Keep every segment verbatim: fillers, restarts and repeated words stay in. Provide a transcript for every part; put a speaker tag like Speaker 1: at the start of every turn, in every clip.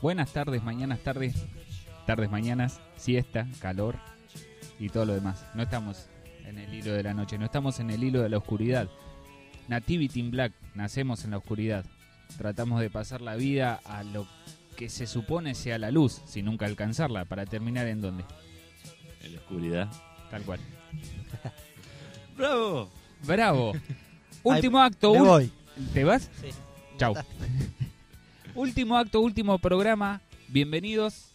Speaker 1: Buenas tardes, mañanas, tardes, tardes, mañanas, siesta, calor y todo lo demás. No estamos en el hilo de la noche, no estamos en el hilo de la oscuridad. Nativity in Black, nacemos en la oscuridad. Tratamos de pasar la vida a lo que se supone sea la luz, sin nunca alcanzarla, para terminar en dónde.
Speaker 2: En la oscuridad.
Speaker 1: Tal cual.
Speaker 2: ¡Bravo!
Speaker 1: ¡Bravo! Último
Speaker 3: Ay,
Speaker 1: acto.
Speaker 3: me
Speaker 1: ul-
Speaker 3: voy.
Speaker 1: ¿Te vas?
Speaker 3: Sí.
Speaker 1: Chau. Último acto, último programa. Bienvenidos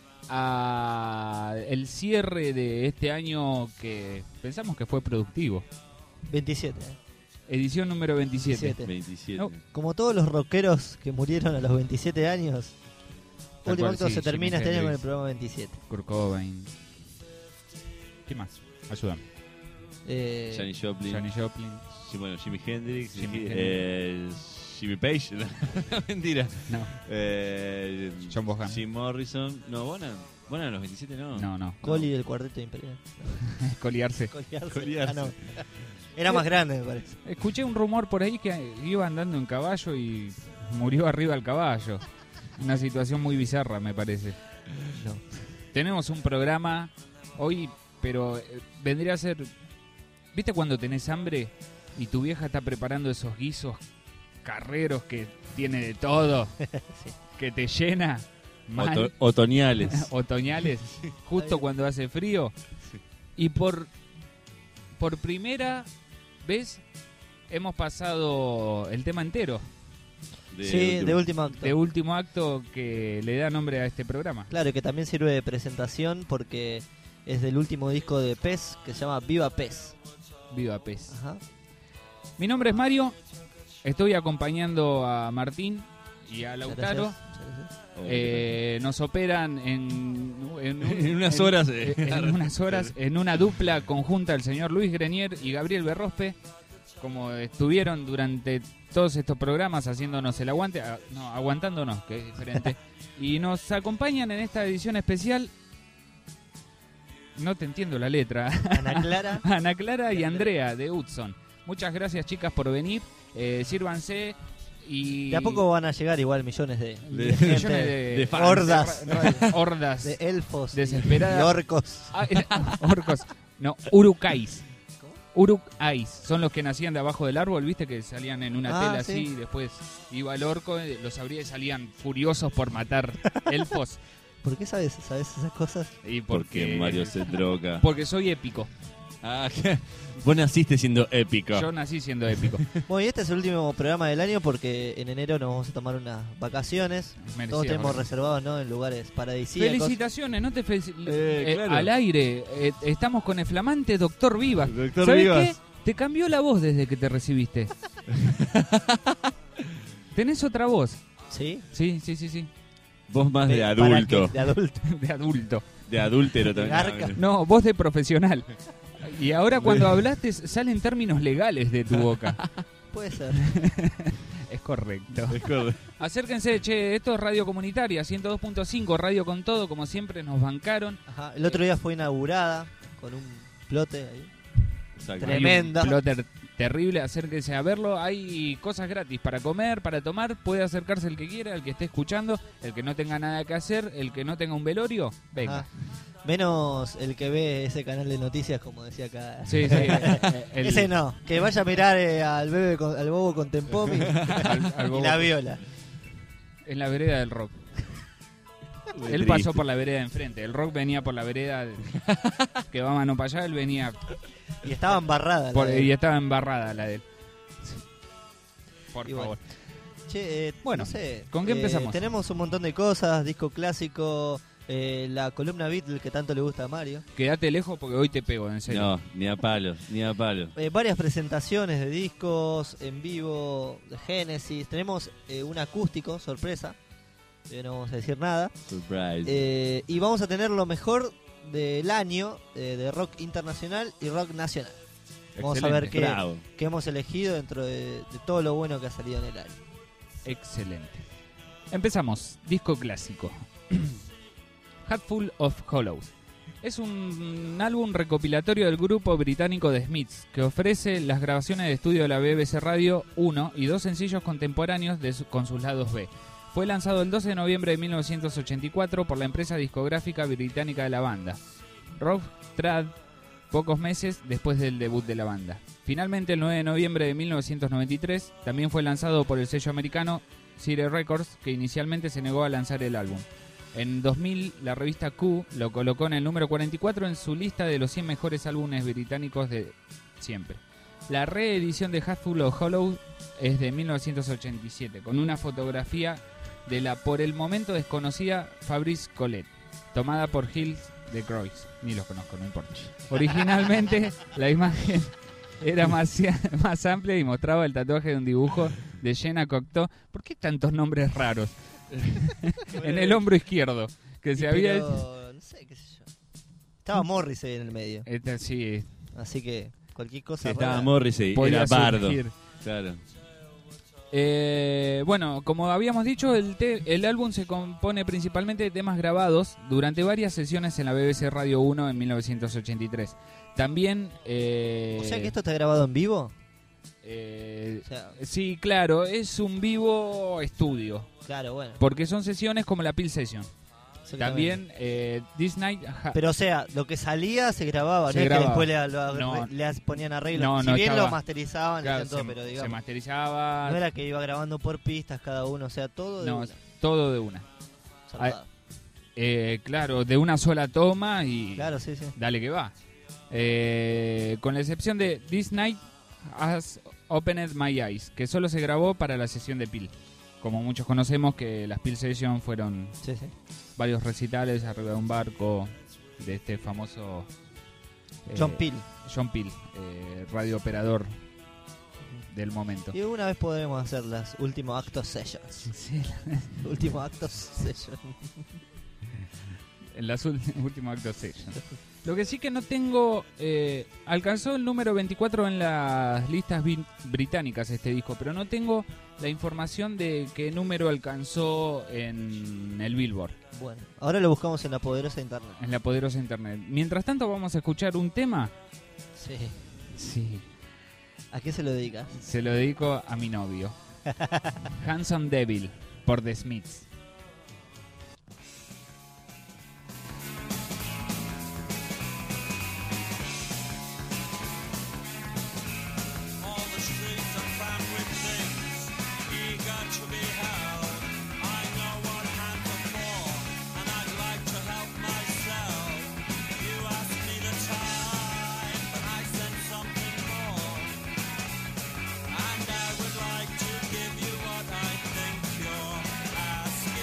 Speaker 1: a el cierre de este año que pensamos que fue productivo.
Speaker 3: veintisiete. eh.
Speaker 1: Edición número veintisiete.
Speaker 3: veintisiete.
Speaker 2: veintisiete.
Speaker 1: No.
Speaker 3: Como todos los rockeros que murieron a los veintisiete años,
Speaker 1: Tal
Speaker 3: último
Speaker 1: cual,
Speaker 3: acto
Speaker 1: sí,
Speaker 3: se termina
Speaker 1: Jimi
Speaker 3: este año con el
Speaker 1: Hendrix.
Speaker 3: programa veintisiete.
Speaker 1: Kurt Cobain. ¿Qué más? Ayúdame.
Speaker 3: Eh,
Speaker 2: Janis Joplin.
Speaker 1: Johnny Joplin.
Speaker 2: Sí, bueno, Jimi Hendrix.
Speaker 1: Jimi
Speaker 2: Jimi,
Speaker 1: Hendrix.
Speaker 2: eh, Jimmy Page. Mentira.
Speaker 1: No,
Speaker 2: Eh,
Speaker 1: John Bonham.
Speaker 2: Jim Morrison. No, Bonham. Bonham a los veintisiete no.
Speaker 1: no, no.
Speaker 3: Coli del Cuarteto Imperial.
Speaker 1: Coliarse.
Speaker 3: Coliarse.
Speaker 2: Coliarse.
Speaker 3: Ah, no. Era más grande, me parece.
Speaker 1: Escuché un rumor por ahí que iba andando en caballo y murió arriba del caballo. Una situación muy bizarra, me parece.
Speaker 3: No.
Speaker 1: Tenemos un programa hoy, pero eh, vendría a ser... ¿Viste cuando tenés hambre y tu vieja está preparando esos guisos carreros que tiene de todo?
Speaker 3: Sí.
Speaker 1: Que te llena mal,
Speaker 2: Oto- otoñales.
Speaker 1: otoñales, justo cuando hace frío. Y por, por primera vez hemos pasado el tema entero
Speaker 3: Sí, de último acto.
Speaker 1: de último acto que le da nombre a este programa.
Speaker 3: Claro, que también sirve de presentación porque es del último disco de Pez que se llama Viva Pez.
Speaker 1: Viva Pez.
Speaker 3: Ajá.
Speaker 1: Mi nombre es Mario, estoy acompañando a Martín y a Lautaro.
Speaker 3: Gracias. Muchas gracias.
Speaker 1: Eh, nos operan en, en, un-
Speaker 2: En unas
Speaker 1: en-
Speaker 2: horas, eh.
Speaker 1: en unas horas en una dupla conjunta el señor Luis Grenier y Gabriel Berrospe, como estuvieron durante todos estos programas haciéndonos el aguante, ah, no, aguantándonos, que es diferente, y nos acompañan en esta edición especial. No te entiendo la letra.
Speaker 3: Ana Clara.
Speaker 1: Ana Clara y Andrea de Hudson. Muchas gracias, chicas, por venir. Eh, sírvanse y
Speaker 3: De a poco van a llegar igual millones de,
Speaker 2: De-
Speaker 3: de gente,
Speaker 1: millones de,
Speaker 2: de fans.
Speaker 3: hordas,
Speaker 1: de- hordas
Speaker 3: de elfos y-
Speaker 1: desesperadas.
Speaker 3: y orcos.
Speaker 1: Ah, eh, orcos. No, urukais.
Speaker 3: ¿Cómo?
Speaker 1: Urukais. Son los que nacían de abajo del árbol, viste, que salían en una
Speaker 3: Ah,
Speaker 1: tela
Speaker 3: sí.
Speaker 1: así, y después iba el orco, eh, los abría y salían furiosos por matar elfos.
Speaker 3: ¿Por qué sabes, sabes esas cosas?
Speaker 1: Y
Speaker 2: Porque
Speaker 1: porque,
Speaker 2: Mario se droga.
Speaker 1: porque soy épico.
Speaker 2: Ah, vos naciste siendo épico.
Speaker 1: Yo nací siendo épico.
Speaker 3: Bueno, y este es el último programa del año porque en enero nos vamos a tomar unas vacaciones.
Speaker 1: Merecidas
Speaker 3: Todos tenemos
Speaker 1: vacaciones.
Speaker 3: reservados, ¿no? En lugares paradisíacos.
Speaker 1: Felicitaciones, no te felici-
Speaker 2: Eh,
Speaker 1: eh,
Speaker 2: claro.
Speaker 1: al aire. eh, estamos con el flamante Doctor Vivas.
Speaker 2: Doctor
Speaker 1: ¿Sabés
Speaker 2: Vivas.
Speaker 1: qué? Te cambió la voz desde que te recibiste. Tenés otra voz.
Speaker 3: ¿Sí?
Speaker 1: Sí, sí, sí, sí.
Speaker 2: Vos más de
Speaker 3: ¿Para
Speaker 2: adulto.
Speaker 3: qué? De adulto.
Speaker 1: De adulto.
Speaker 2: De adúltero también.
Speaker 3: Garca.
Speaker 1: No, voz de profesional. Y ahora cuando hablaste salen términos legales de tu boca.
Speaker 3: Puede ser.
Speaker 1: Es correcto.
Speaker 2: Es correcto.
Speaker 1: Acérquense, che, esto es Radio Comunitaria, ciento dos punto cinco, Radio con Todo, como siempre nos bancaron.
Speaker 3: Ajá. El otro día fue inaugurada con un plote ahí.
Speaker 2: Exacto.
Speaker 3: Tremenda.
Speaker 1: Hay un plotter terrible, acérquense a verlo. Hay cosas gratis para comer, para tomar. Puede acercarse el que quiera, el que esté escuchando, el que no tenga nada que hacer, el que no tenga un velorio, venga.
Speaker 3: Ajá. Menos el que ve ese canal de noticias, como decía acá.
Speaker 1: Sí, sí. eh, el-
Speaker 3: Ese no. Que vaya a mirar eh, al bebé con- al bobo con Tempomi
Speaker 1: al- al
Speaker 3: y
Speaker 1: bobo.
Speaker 3: la viola.
Speaker 1: En la vereda del rock.
Speaker 2: Muy
Speaker 1: Él
Speaker 2: triste.
Speaker 1: pasó por la vereda de enfrente. El rock venía por la vereda de- que va mano para allá. Él venía
Speaker 3: Y estaba embarrada. la
Speaker 1: por-
Speaker 3: de-
Speaker 1: y estaba embarrada la de él. Por
Speaker 3: Y bueno.
Speaker 1: favor.
Speaker 3: Che, eh,
Speaker 1: Bueno,
Speaker 3: no sé,
Speaker 1: ¿con qué
Speaker 3: eh,
Speaker 1: empezamos?
Speaker 3: Tenemos un montón de cosas, disco clásico, eh, la columna Beatle que tanto le gusta a Mario.
Speaker 1: Quédate lejos porque hoy te pego, en serio.
Speaker 2: No, ni a palos, ni a palos.
Speaker 3: Eh, varias presentaciones de discos en vivo de Genesis. Tenemos eh, un acústico, sorpresa. eh, no vamos a decir nada.
Speaker 2: Surprise.
Speaker 3: Eh, y vamos a tener lo mejor del año eh, de rock internacional y rock nacional. Vamos a ver
Speaker 1: Excelente.
Speaker 3: qué,
Speaker 2: Bravo.
Speaker 3: qué hemos elegido dentro de, de todo lo bueno que ha salido en el año.
Speaker 1: Excelente. Empezamos. Disco clásico. Hatful of Hollows. Es un álbum recopilatorio del grupo británico The Smiths, que ofrece las grabaciones de estudio de la B B C Radio uno y dos sencillos contemporáneos de su- con sus lados B. Fue lanzado el doce de noviembre de mil novecientos ochenta y cuatro por la empresa discográfica británica de la banda, Rough Trade, pocos meses después del debut de la banda. Finalmente, el nueve de noviembre de mil novecientos noventa y tres, también fue lanzado por el sello americano Sire Records, que inicialmente se negó a lanzar el álbum. En dos mil, la revista Q lo colocó en el número cuarenta y cuatro en su lista de los cien mejores álbumes británicos de siempre. La reedición de Hatful of Hollow es de mil novecientos ochenta y siete, con una fotografía de la por el momento desconocida Fabrice Colette, tomada por Hills de Croix. Ni los conozco, no importa. Originalmente, la imagen era más, más amplia y mostraba el tatuaje de un dibujo de Jenna Cocteau. ¿Por qué tantos nombres raros? En el hombro izquierdo, que se
Speaker 3: Y
Speaker 1: había
Speaker 3: pero,
Speaker 1: hecho.
Speaker 3: no sé, qué sé yo. Estaba Morrissey en el medio.
Speaker 1: Esta sí,
Speaker 3: Así que cualquier cosa
Speaker 2: Sí, estaba
Speaker 3: rara.
Speaker 2: Morrissey,
Speaker 1: podía
Speaker 2: era Bardo.
Speaker 1: surgir.
Speaker 2: Claro.
Speaker 1: Eh, bueno, como habíamos dicho, el, te- el álbum se compone principalmente de temas grabados durante varias sesiones en la B B C Radio uno en mil novecientos ochenta y tres. También... eh,
Speaker 3: O sea que esto está grabado en vivo.
Speaker 1: eh,
Speaker 3: O sea,
Speaker 1: sí, claro, es un vivo estudio,
Speaker 3: claro, bueno.
Speaker 1: porque son sesiones como la Peel Session.
Speaker 3: exactamente.
Speaker 1: También eh, This Night... ha-
Speaker 3: Pero o sea, lo que salía se grababa,
Speaker 1: Se
Speaker 3: no es
Speaker 1: grababa.
Speaker 3: que después le, lo-
Speaker 1: No.
Speaker 3: le ponían arreglo.
Speaker 1: No,
Speaker 3: si
Speaker 1: no
Speaker 3: bien
Speaker 1: estaba-
Speaker 3: lo masterizaban,
Speaker 1: claro,
Speaker 3: hacían todo,
Speaker 1: se,
Speaker 3: pero
Speaker 1: se
Speaker 3: digamos,
Speaker 1: masterizaba,
Speaker 3: no era que iba grabando por pistas cada uno, o sea, todo de
Speaker 1: no,
Speaker 3: una.
Speaker 1: todo de una.
Speaker 3: Zarpado.
Speaker 1: Eh, claro, de una sola toma y...
Speaker 3: Claro, sí, sí.
Speaker 1: Dale que va. Eh, con la excepción de This Night Has Opened My Eyes, que solo se grabó para la sesión de Peel. Como muchos conocemos que las Peel Sessions fueron
Speaker 3: Sí, sí.
Speaker 1: varios recitales arriba de un barco de este famoso eh,
Speaker 3: John Peel.
Speaker 1: John Peel, eh, radiooperador del momento.
Speaker 3: Y una vez podremos hacer las últimos actos sessions.
Speaker 1: Sí,
Speaker 3: Últimos actos sessions.
Speaker 1: en las ult- últimos actos sessions. Lo que sí que no tengo... eh, alcanzó el número veinticuatro en las listas bin- británicas este disco, pero no tengo la información de qué número alcanzó en el Billboard,
Speaker 3: Bueno, ahora lo buscamos en la poderosa internet.
Speaker 1: en la poderosa internet. Mientras tanto vamos a escuchar un tema.
Speaker 3: Sí.
Speaker 1: Sí,
Speaker 3: ¿A qué se lo dedicas?
Speaker 1: se lo dedico a mi novio. Handsome Devil, por The Smiths.
Speaker 4: All the streets are crammed with things, eager to be held. I know what hands are for, and I'd like to help myself. You asked me the time, but I said something more. And I would like to give you what I think you're asking.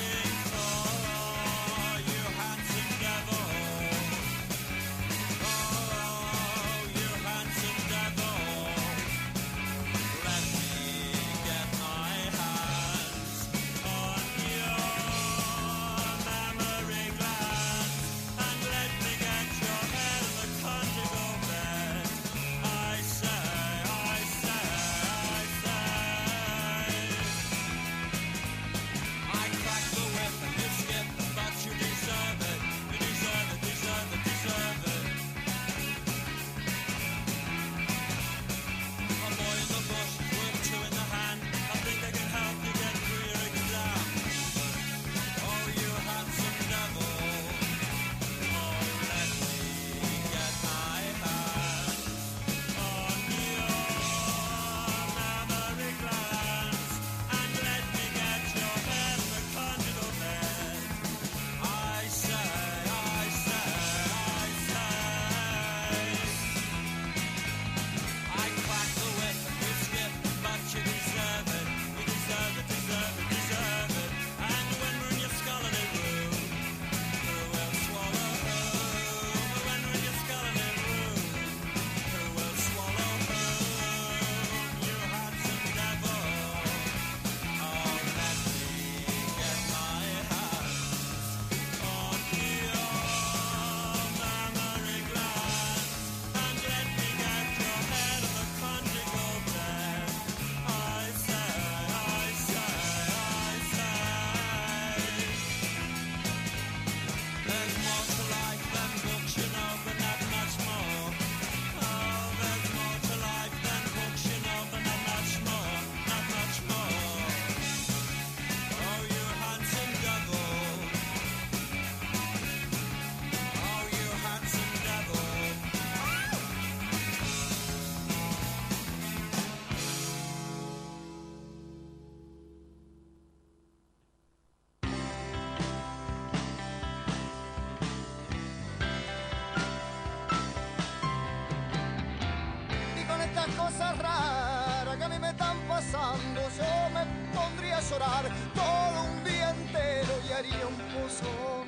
Speaker 5: orar todo un día entero y haría un pozón.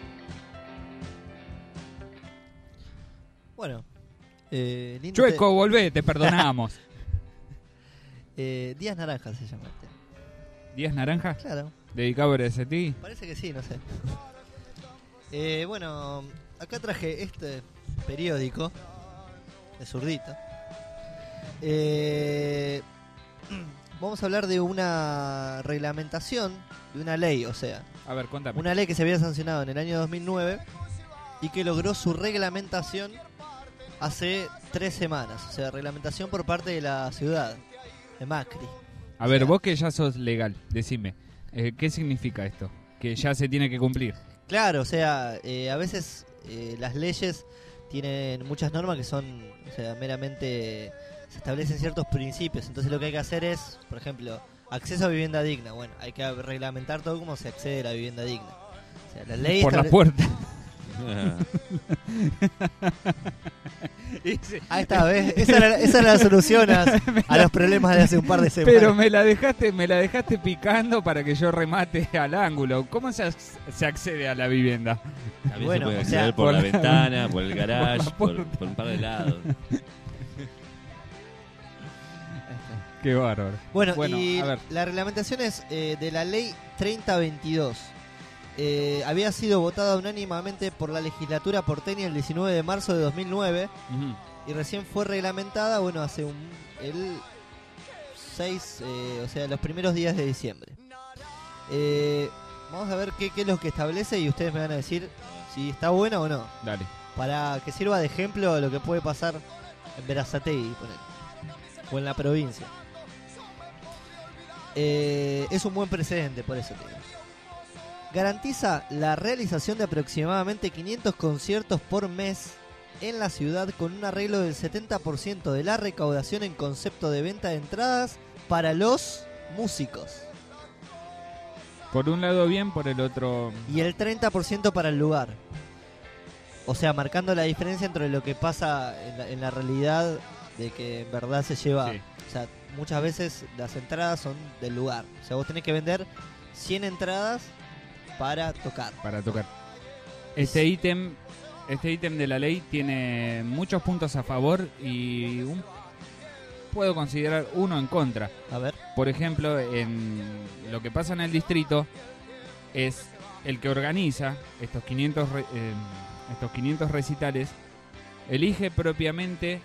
Speaker 3: Bueno, eh, lindo
Speaker 1: Chueco, volvé, te perdonamos.
Speaker 3: te- eh, Días Naranjas se llama este.
Speaker 1: ¿Días Naranja?
Speaker 3: Claro,
Speaker 1: ¿Dedicado a ese ti?
Speaker 3: parece que sí, no sé. Eh, bueno, acá traje este periódico de Zurdita. Eh, vamos a hablar de una reglamentación, de una ley, o sea,
Speaker 1: A ver, contame.
Speaker 3: una ley que se había sancionado en el año dos mil nueve y que logró su reglamentación hace tres semanas. O sea, reglamentación por parte de la ciudad, de Macri.
Speaker 1: A ver, vos que ya sos legal, decime, eh, ¿qué significa esto? Que ya se tiene que cumplir.
Speaker 3: Claro, o sea, eh, a veces eh, las leyes tienen muchas normas que son, o sea, meramente se establecen ciertos principios. Entonces lo que hay que hacer es, por ejemplo, acceso a vivienda digna. Bueno, hay que reglamentar todo cómo se accede a la vivienda digna. O sea, la ley
Speaker 1: Por la
Speaker 3: estable-
Speaker 1: puerta.
Speaker 3: Ahí está, ¿ves? Esa era, esa era la solución a, a los problemas de hace un par de semanas.
Speaker 1: Pero me la dejaste, me la dejaste picando para que yo remate al ángulo. ¿Cómo se, ac- se accede a la vivienda?
Speaker 2: También
Speaker 3: Bueno,
Speaker 2: se puede
Speaker 3: o
Speaker 2: acceder
Speaker 3: sea,
Speaker 2: por,
Speaker 1: por
Speaker 2: la
Speaker 1: la-
Speaker 2: ventana, por el garage,
Speaker 1: por
Speaker 2: por, por un par de lados.
Speaker 1: Qué bárbaro.
Speaker 3: Bueno,
Speaker 1: Bueno,
Speaker 3: y
Speaker 1: a ver.
Speaker 3: la reglamentación es eh, de la ley treinta veintidós. Eh, había sido votada unánimemente por la legislatura porteña el diecinueve de marzo de dos mil nueve
Speaker 1: Ujú.
Speaker 3: y recién fue reglamentada, bueno, hace un, el seis, eh, o sea, los primeros días de diciembre. Eh, vamos a ver qué, qué es lo que establece y ustedes me van a decir si está bueno o no.
Speaker 1: Dale.
Speaker 3: Para que sirva de ejemplo de lo que puede pasar en Berazategui, ponele, o en la provincia. Eh, es un buen precedente, por eso te digo. Garantiza la realización de aproximadamente quinientos conciertos por mes en la ciudad con un arreglo del setenta por ciento de la recaudación en concepto de venta de entradas para los músicos
Speaker 1: Por un lado bien, por el otro...
Speaker 3: y el treinta por ciento para el lugar. O sea, marcando la diferencia entre lo que pasa en la, en la realidad de que en verdad se lleva...
Speaker 1: Sí.
Speaker 3: O sea, muchas veces las entradas son del lugar. O sea, vos tenés que vender cien entradas para tocar.
Speaker 1: Para tocar. Este ítem, este ítem de la ley tiene muchos puntos a favor y un, puedo considerar uno en contra.
Speaker 3: A ver.
Speaker 1: Por ejemplo, en lo que pasa en el distrito es el que organiza estos quinientos re- eh, estos quinientos recitales elige propiamente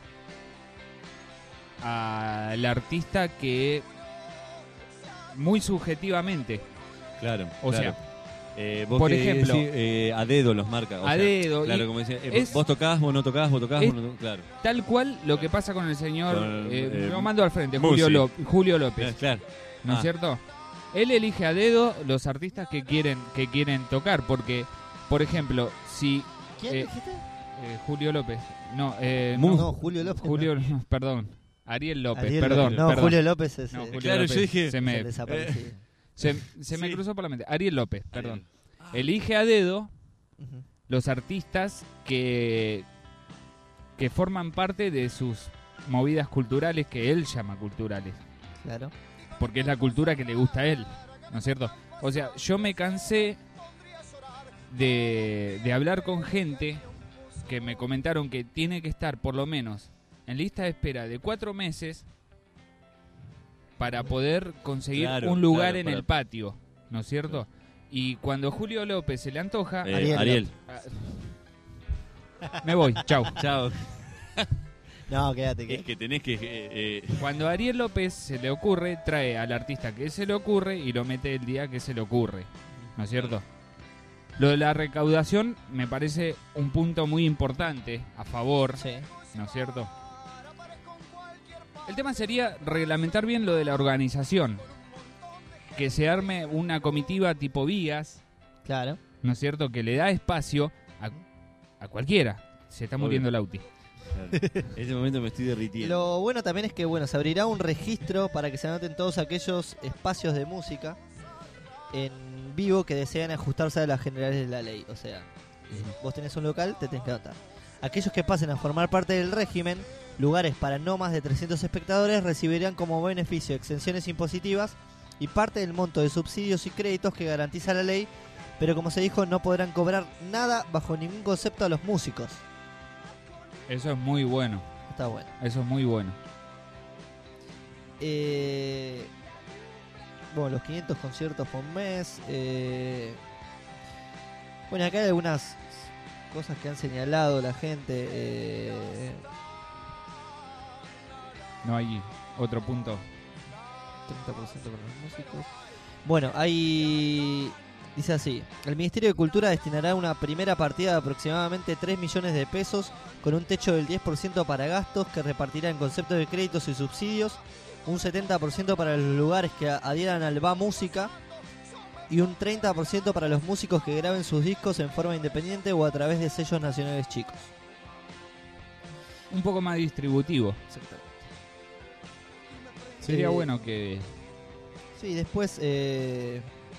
Speaker 1: al artista que muy subjetivamente,
Speaker 2: Claro.
Speaker 1: o
Speaker 2: claro.
Speaker 1: sea,
Speaker 2: Eh, vos
Speaker 1: por
Speaker 2: querés
Speaker 1: ejemplo,
Speaker 2: decir, eh, a dedo los marca. o
Speaker 1: a
Speaker 2: sea,
Speaker 1: dedo,
Speaker 2: Claro,
Speaker 1: y
Speaker 2: como decía, eh,
Speaker 1: es-
Speaker 2: vos tocás, vos no tocás, vos tocás,
Speaker 1: es-
Speaker 2: vos no tocás. Claro.
Speaker 1: tal cual lo que pasa con el señor,
Speaker 2: Con,
Speaker 1: eh,
Speaker 2: eh,
Speaker 1: lo mando al frente,
Speaker 2: Musi.
Speaker 1: Julio, López, Julio López,
Speaker 2: Eh, claro.
Speaker 1: ¿no es
Speaker 2: Ah.
Speaker 1: cierto? Él elige a dedo los artistas que quieren que quieren tocar, porque, por ejemplo, si
Speaker 3: ¿Quién
Speaker 1: Eh,
Speaker 3: dijiste?
Speaker 1: eh, Julio López, no, eh,
Speaker 2: Mu-
Speaker 1: no,
Speaker 3: No, Julio López.
Speaker 1: Julio,
Speaker 3: no.
Speaker 1: perdón, Ariel López,
Speaker 3: Ariel
Speaker 1: perdón,
Speaker 3: López. No,
Speaker 1: perdón.
Speaker 3: Julio López es,
Speaker 1: No,
Speaker 3: eh,
Speaker 1: Julio
Speaker 2: Claro, yo
Speaker 1: López,
Speaker 2: dije-
Speaker 1: se
Speaker 3: es
Speaker 1: me,
Speaker 3: el desaparecido.
Speaker 1: se, se me
Speaker 2: Sí.
Speaker 1: cruzó por la mente. Ariel López, perdón.
Speaker 2: Ariel.
Speaker 1: Elige a dedo
Speaker 3: Ujú.
Speaker 1: los artistas que, que forman parte de sus movidas culturales que él llama culturales,
Speaker 3: Claro.
Speaker 1: porque es la cultura que le gusta a él, ¿no es cierto? O sea, yo me cansé de, de hablar con gente que me comentaron que tiene que estar por lo menos en lista de espera de cuatro meses para poder conseguir
Speaker 2: Claro,
Speaker 1: un lugar
Speaker 2: claro,
Speaker 1: en
Speaker 2: para-
Speaker 1: el patio, ¿no es cierto? Y cuando Julio López se le antoja,
Speaker 2: Eh,
Speaker 3: Ariel.
Speaker 2: Ariel.
Speaker 1: ah, me voy, chau.
Speaker 2: Chao.
Speaker 3: No, quédate.
Speaker 2: Es
Speaker 3: Que...
Speaker 2: que tenés que. eh, eh,
Speaker 1: Cuando a Ariel López se le ocurre, trae al artista que se le ocurre y lo mete el día que se le ocurre, ¿no es cierto? Lo de la recaudación me parece un punto muy importante a favor,
Speaker 3: Sí.
Speaker 1: ¿no es cierto? El tema sería reglamentar bien lo de la organización. Que se arme una comitiva tipo vías,
Speaker 3: Claro.
Speaker 1: ¿no es cierto? Que le da espacio a, a cualquiera. Se está
Speaker 2: Obvio.
Speaker 1: muriendo el Auti.
Speaker 2: claro. En este momento me estoy derritiendo.
Speaker 3: Lo bueno también es que bueno, se abrirá un registro para que se anoten todos aquellos espacios de música en vivo que desean ajustarse a las generales de la ley. O sea, vos tenés un local, te tenés que anotar. Aquellos que pasen a formar parte del régimen, lugares para no más de trescientos espectadores recibirán como beneficio exenciones impositivas y parte del monto de subsidios y créditos que garantiza la ley, pero como se dijo, no podrán cobrar nada bajo ningún concepto a los músicos.
Speaker 1: Eso es muy bueno.
Speaker 3: Está bueno.
Speaker 1: Eso es muy bueno.
Speaker 3: Eh, bueno, los quinientos conciertos por mes. Eh, bueno, acá hay algunas cosas que han señalado la gente. Eh,
Speaker 1: No hay otro punto.
Speaker 3: treinta por ciento para los músicos. Bueno, hay... Dice así: el Ministerio de Cultura destinará una primera partida de aproximadamente tres millones de pesos con un techo del diez por ciento para gastos que repartirá en conceptos de créditos y subsidios, un setenta por ciento para los lugares que adhieran al Va Música y un treinta por ciento para los músicos que graben sus discos en forma independiente o a través de sellos nacionales chicos.
Speaker 1: Un poco más distributivo.
Speaker 3: Exactamente.
Speaker 1: Sería
Speaker 3: Eh,
Speaker 1: bueno que...
Speaker 3: Sí, después eh,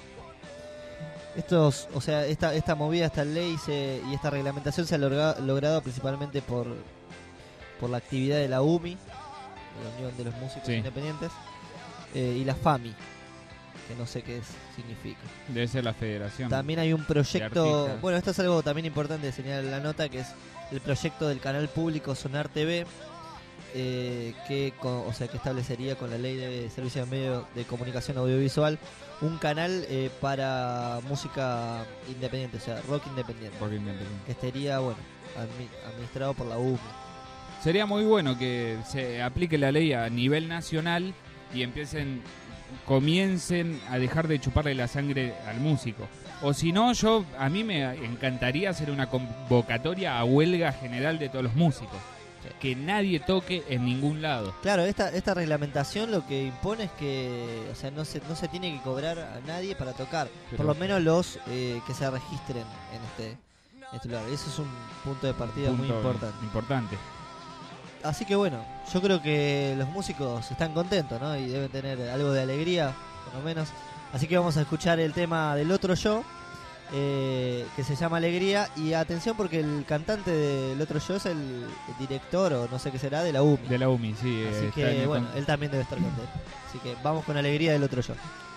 Speaker 3: estos, o sea, esta esta movida, esta ley se, y esta reglamentación se ha logra- logrado principalmente por por la actividad de la U M I, la Unión de los Músicos
Speaker 1: Sí.
Speaker 3: Independientes, eh, y la FAMI, que no sé qué es, significa.
Speaker 1: Debe ser la federación.
Speaker 3: También hay un proyecto,
Speaker 1: artistas.
Speaker 3: bueno, esto es algo también importante de señalar en la nota, que es el proyecto del canal público Sonar T V, eh, que, co- o sea, que establecería con la ley de servicios de medios de comunicación audiovisual un canal eh, para música independiente, o sea, rock independiente,
Speaker 1: Porque independiente.
Speaker 3: que estaría, bueno, admi- administrado por la U M I.
Speaker 1: Sería muy bueno que se aplique la ley a nivel nacional y empiecen, comiencen a dejar de chuparle la sangre al músico. O si no, yo a mí me encantaría hacer una convocatoria a huelga general de todos los músicos.
Speaker 3: Sí.
Speaker 1: Que nadie toque en ningún lado.
Speaker 3: Claro, esta esta reglamentación lo que impone es que, o sea, no se no se tiene que cobrar a nadie para tocar,
Speaker 1: Pero-
Speaker 3: por lo menos los eh, que se registren en este, en este lugar. Eso es un punto de partida muy
Speaker 1: Punto
Speaker 3: importante.
Speaker 1: importante.
Speaker 3: Así que bueno, yo creo que los músicos están contentos, ¿no? Y deben tener algo de alegría, por lo menos. Así que vamos a escuchar el tema del otro yo, eh, que se llama Alegría. Y atención porque el cantante del otro yo es el, el director, o no sé qué será, de la U M I.
Speaker 1: De la U M I, sí. eh,
Speaker 3: Así
Speaker 1: está en
Speaker 3: que
Speaker 1: el
Speaker 3: bueno,
Speaker 1: con-
Speaker 3: él también debe estar contento. Así que vamos con Alegría del otro yo.